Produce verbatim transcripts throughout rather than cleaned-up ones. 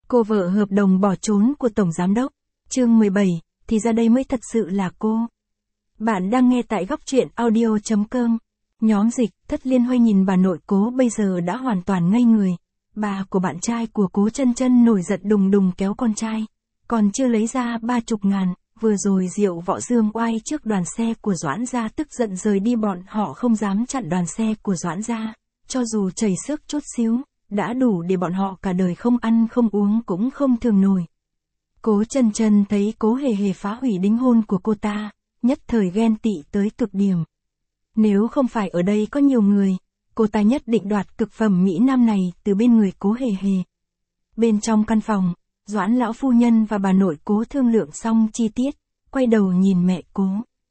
Cô vợ hợp đồng bỏ trốn của Tổng Giám đốc. Chương mười bảy, thì ra đây mới thật sự là cô. Bạn đang nghe tại góc truyện audio chấm com. Nhóm dịch, Thất Liên Hoay nhìn bà nội Cố bây giờ đã hoàn toàn ngây người. Bà của bạn trai của Cố Chân Chân nổi giận đùng đùng kéo con trai. Còn chưa lấy ra ba chục ngàn, vừa rồi rượu võ dương oai trước đoàn xe của Doãn gia tức giận rời đi, bọn họ không dám chặn đoàn xe của Doãn gia. Cho dù chảy xước chút xíu, đã đủ để bọn họ cả đời không ăn không uống cũng không thường nổi. Cố Chân Chân thấy Cố Hề Hề phá hủy đính hôn của cô ta, nhất thời ghen tị tới cực điểm. Nếu không phải ở đây có nhiều người, cô ta nhất định đoạt cực phẩm Mỹ Nam này từ bên người Cố Hề Hề. Bên trong căn phòng, Doãn lão phu nhân và bà nội Cố thương lượng xong chi tiết, quay đầu nhìn mẹ Cố.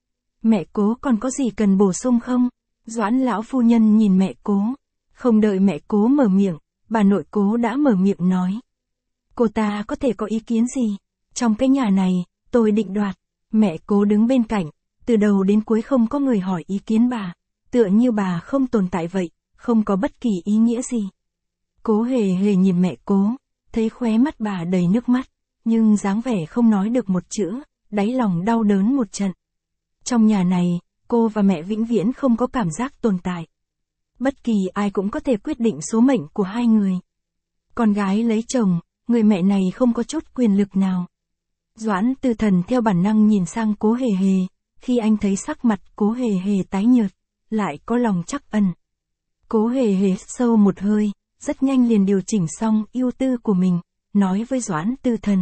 Mẹ Cố còn có gì cần bổ sung không? Doãn lão phu nhân nhìn mẹ Cố. Không đợi mẹ Cố mở miệng, bà nội Cố đã mở miệng nói. Cô ta có thể có ý kiến gì? Trong cái nhà này, tôi định đoạt. Mẹ Cố đứng bên cạnh, từ đầu đến cuối không có người hỏi ý kiến bà. Tựa như bà không tồn tại vậy, không có bất kỳ ý nghĩa gì. Cố Hề Hề nhìn mẹ Cố, thấy khóe mắt bà đầy nước mắt, nhưng dáng vẻ không nói được một chữ, đáy lòng đau đớn một trận. Trong nhà này, cô và mẹ vĩnh viễn không có cảm giác tồn tại. Bất kỳ ai cũng có thể quyết định số mệnh của hai người. Con gái lấy chồng, người mẹ này không có chút quyền lực nào. Doãn Tư Thần theo bản năng nhìn sang Cố Hề Hề, khi anh thấy sắc mặt Cố Hề Hề tái nhợt, lại có lòng trắc ẩn. Cố Hề Hề sâu một hơi, rất nhanh liền điều chỉnh xong ưu tư của mình, nói với Doãn Tư Thần.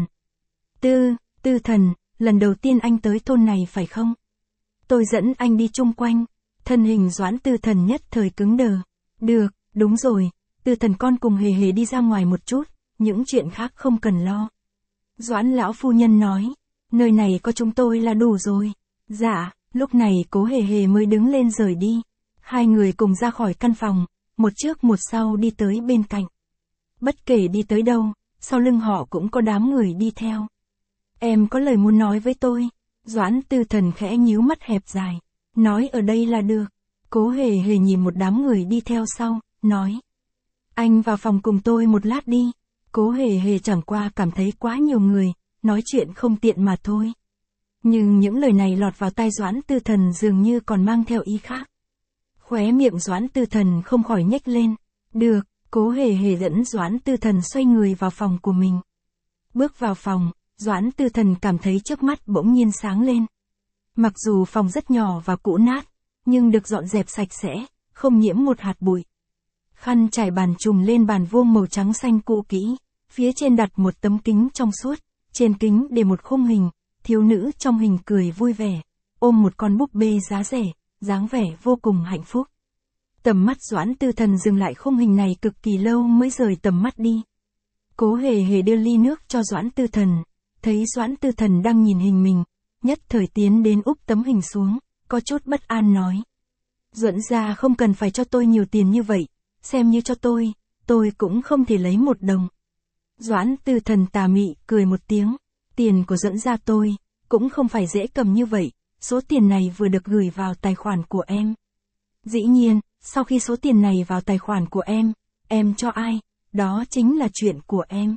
Tư, Tư Thần, lần đầu tiên anh tới thôn này phải không? Tôi dẫn anh đi chung quanh. Thân hình Doãn Tư Thần nhất thời cứng đờ. Được, đúng rồi, Tư Thần con cùng Hề Hề đi ra ngoài một chút, những chuyện khác không cần lo. Doãn lão phu nhân nói, nơi này có chúng tôi là đủ rồi. Dạ, lúc này Cố Hề Hề mới đứng lên rời đi. Hai người cùng ra khỏi căn phòng, một trước một sau đi tới bên cạnh. Bất kể đi tới đâu, sau lưng họ cũng có đám người đi theo. Em có lời muốn nói với tôi. Doãn Tư Thần khẽ nhíu mắt hẹp dài. Nói ở đây là được. Cố Hề Hề nhìn một đám người đi theo sau, nói. Anh vào phòng cùng tôi một lát đi. Cố Hề Hề chẳng qua cảm thấy quá nhiều người, nói chuyện không tiện mà thôi. Nhưng những lời này lọt vào tai Doãn Tư Thần dường như còn mang theo ý khác. Khóe miệng Doãn Tư Thần không khỏi nhếch lên. Được, Cố Hề Hề dẫn Doãn Tư Thần xoay người vào phòng của mình. Bước vào phòng, Doãn Tư Thần cảm thấy trước mắt bỗng nhiên sáng lên. Mặc dù phòng rất nhỏ và cũ nát, nhưng được dọn dẹp sạch sẽ, không nhiễm một hạt bụi. Khăn trải bàn trùm lên bàn vuông màu trắng xanh cũ kỹ, phía trên đặt một tấm kính trong suốt, trên kính để một khung hình, thiếu nữ trong hình cười vui vẻ, ôm một con búp bê giá rẻ, dáng vẻ vô cùng hạnh phúc. Tầm mắt Doãn Tư Thần dừng lại khung hình này cực kỳ lâu mới rời tầm mắt đi. Cố Hề Hề đưa ly nước cho Doãn Tư Thần, thấy Doãn Tư Thần đang nhìn hình mình, nhất thời tiến đến úp tấm hình xuống, có chút bất an nói. Duẫn gia không cần phải cho tôi nhiều tiền như vậy, xem như cho tôi, tôi cũng không thể lấy một đồng. Doãn Tư Thần tà mị cười một tiếng, tiền của Duẫn gia tôi, cũng không phải dễ cầm như vậy, số tiền này vừa được gửi vào tài khoản của em. Dĩ nhiên, sau khi số tiền này vào tài khoản của em, em cho ai, đó chính là chuyện của em.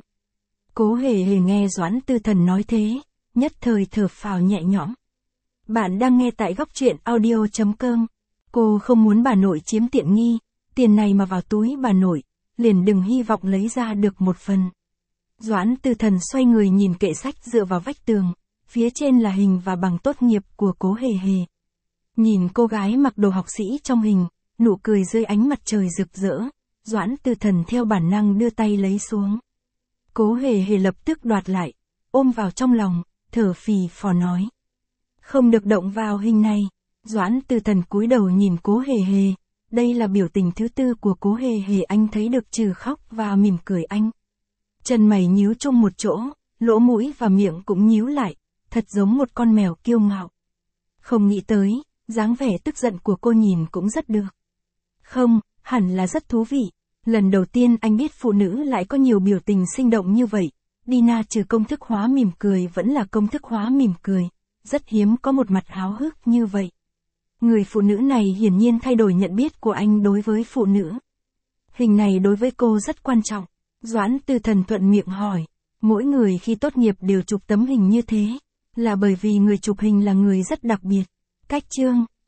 Cố Hề Hề nghe Doãn Tư Thần nói thế, nhất thời thở phào nhẹ nhõm. Bạn đang nghe tại góc truyện audio chấm com. Cô không muốn bà nội chiếm tiện nghi, tiền này mà vào túi bà nội, liền đừng hy vọng lấy ra được một phần. Doãn Tư Thần xoay người nhìn kệ sách dựa vào vách tường, phía trên là hình và bằng tốt nghiệp của Cố Hề Hề. Nhìn cô gái mặc đồ học sĩ trong hình, nụ cười dưới ánh mặt trời rực rỡ, Doãn Tư Thần theo bản năng đưa tay lấy xuống. Cố Hề Hề lập tức đoạt lại, ôm vào trong lòng, thở phì phò nói. Không được động vào hình này. Doãn Tư Thần cúi đầu nhìn Cố Hề Hề, đây là biểu tình thứ tư của Cố Hề Hề, anh thấy được trừ khóc và mỉm cười anh. Chân mày nhíu chung một chỗ, lỗ mũi và miệng cũng nhíu lại, thật giống một con mèo kiêu ngạo. Không nghĩ tới, dáng vẻ tức giận của cô nhìn cũng rất được. Không, hẳn là rất thú vị. Lần đầu tiên anh biết phụ nữ lại có nhiều biểu tình sinh động như vậy. Dina trừ công thức hóa mỉm cười vẫn là công thức hóa mỉm cười. Rất hiếm có một mặt háo hức như vậy. Người phụ nữ này hiển nhiên thay đổi nhận biết của anh đối với phụ nữ. Hình này đối với cô rất quan trọng. Doãn Tư Thần thuận miệng hỏi. Mỗi người khi tốt nghiệp đều chụp tấm hình như thế, là bởi vì người chụp hình là người rất đặc biệt. Cách chương